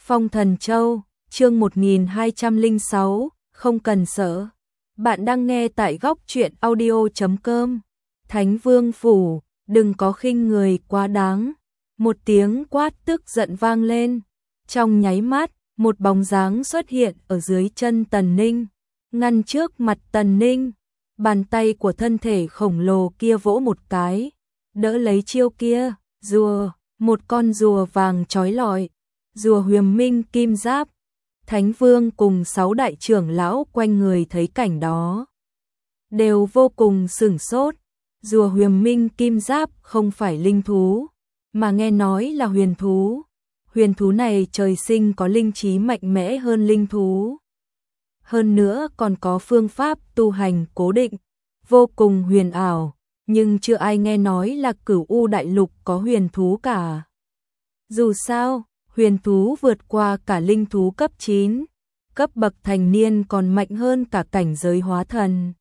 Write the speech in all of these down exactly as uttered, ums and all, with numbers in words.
Phong Thần Châu, chương một nghìn hai trăm lẻ sáu, không cần sợ. Bạn đang nghe tại góc truyện audio chấm com. Thánh Vương Phủ, đừng có khinh người quá đáng. Một tiếng quát tức giận vang lên. Trong nháy mắt, một bóng dáng xuất hiện ở dưới chân Tần Ninh, ngăn trước mặt Tần Ninh. Bàn tay của thân thể khổng lồ kia vỗ một cái, đỡ lấy chiêu kia, rùa, một con rùa vàng chói lọi, rùa huyền minh kim giáp. Thánh Vương cùng sáu đại trưởng lão quanh người thấy cảnh đó đều vô cùng sửng sốt. Rùa huyền minh kim giáp không phải linh thú, mà nghe nói là huyền thú. Huyền thú này trời sinh có linh trí mạnh mẽ hơn linh thú. Hơn nữa còn có phương pháp tu hành cố định, vô cùng huyền ảo, nhưng chưa ai nghe nói là Cửu U Đại Lục có huyền thú cả. Dù sao, huyền thú vượt qua cả linh thú cấp chín, cấp bậc thành niên còn mạnh hơn cả cảnh giới hóa thần.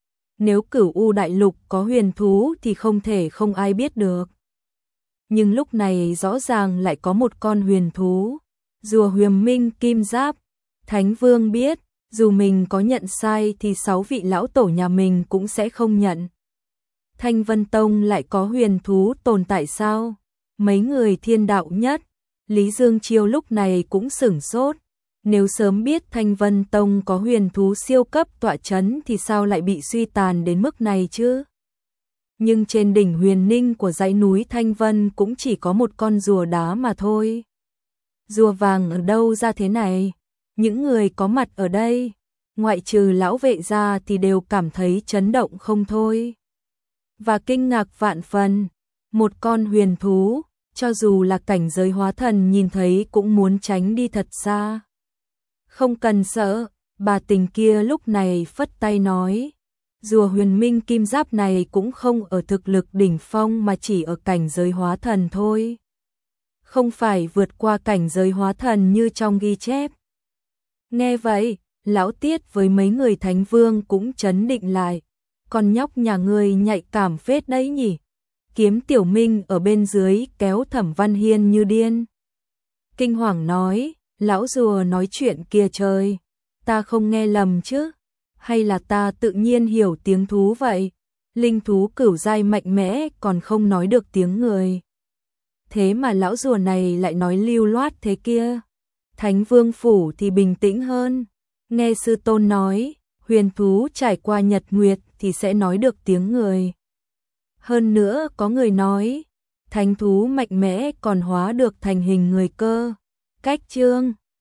Nếu Cửu U Đại Lục có huyền thú thì không thể không ai biết được. Nhưng lúc này rõ ràng lại có một con huyền thú, rùa huyền minh kim giáp. Thánh Vương biết, dù mình có nhận sai thì sáu vị lão tổ nhà mình cũng sẽ không nhận. Thanh Vân Tông lại có huyền thú tồn tại sao? Mấy người thiên đạo nhất, Lý Dương Chiêu lúc này cũng sửng sốt. Nếu sớm biết Thanh Vân Tông có huyền thú siêu cấp tọa chấn thì sao lại bị suy tàn đến mức này chứ? Nhưng trên đỉnh huyền ninh của dãy núi Thanh Vân cũng chỉ có một con rùa đá mà thôi. Rùa vàng ở đâu ra thế này? Những người có mặt ở đây, ngoại trừ lão vệ ra thì đều cảm thấy chấn động không thôi. Và kinh ngạc vạn phần, một con huyền thú, cho dù là cảnh giới hóa thần nhìn thấy cũng muốn tránh đi thật xa. Không cần sợ, bà tình kia lúc này phất tay nói. Rùa huyền minh kim giáp này cũng không ở thực lực đỉnh phong mà chỉ ở cảnh giới hóa thần thôi. Không phải vượt qua cảnh giới hóa thần như trong ghi chép. Nghe vậy, lão Tiết với mấy người Thánh Vương cũng chấn định lại. Con nhóc nhà ngươi nhạy cảm phết đấy nhỉ. Kiếm Tiểu Minh ở bên dưới kéo Thẩm Văn Hiên như điên. Kinh hoàng nói, lão rùa nói chuyện kia trời, ta không nghe lầm chứ? Hay là ta tự nhiên hiểu tiếng thú vậy? Linh thú cửu giai mạnh mẽ còn không nói được tiếng người. Thế mà lão rùa này lại nói lưu loát thế kia. Thánh Vương Phủ thì bình tĩnh hơn. Nghe sư tôn nói, huyền thú trải qua nhật nguyệt thì sẽ nói được tiếng người. Hơn nữa có người nói, thánh thú mạnh mẽ còn hóa được thành hình người cơ. Cách chương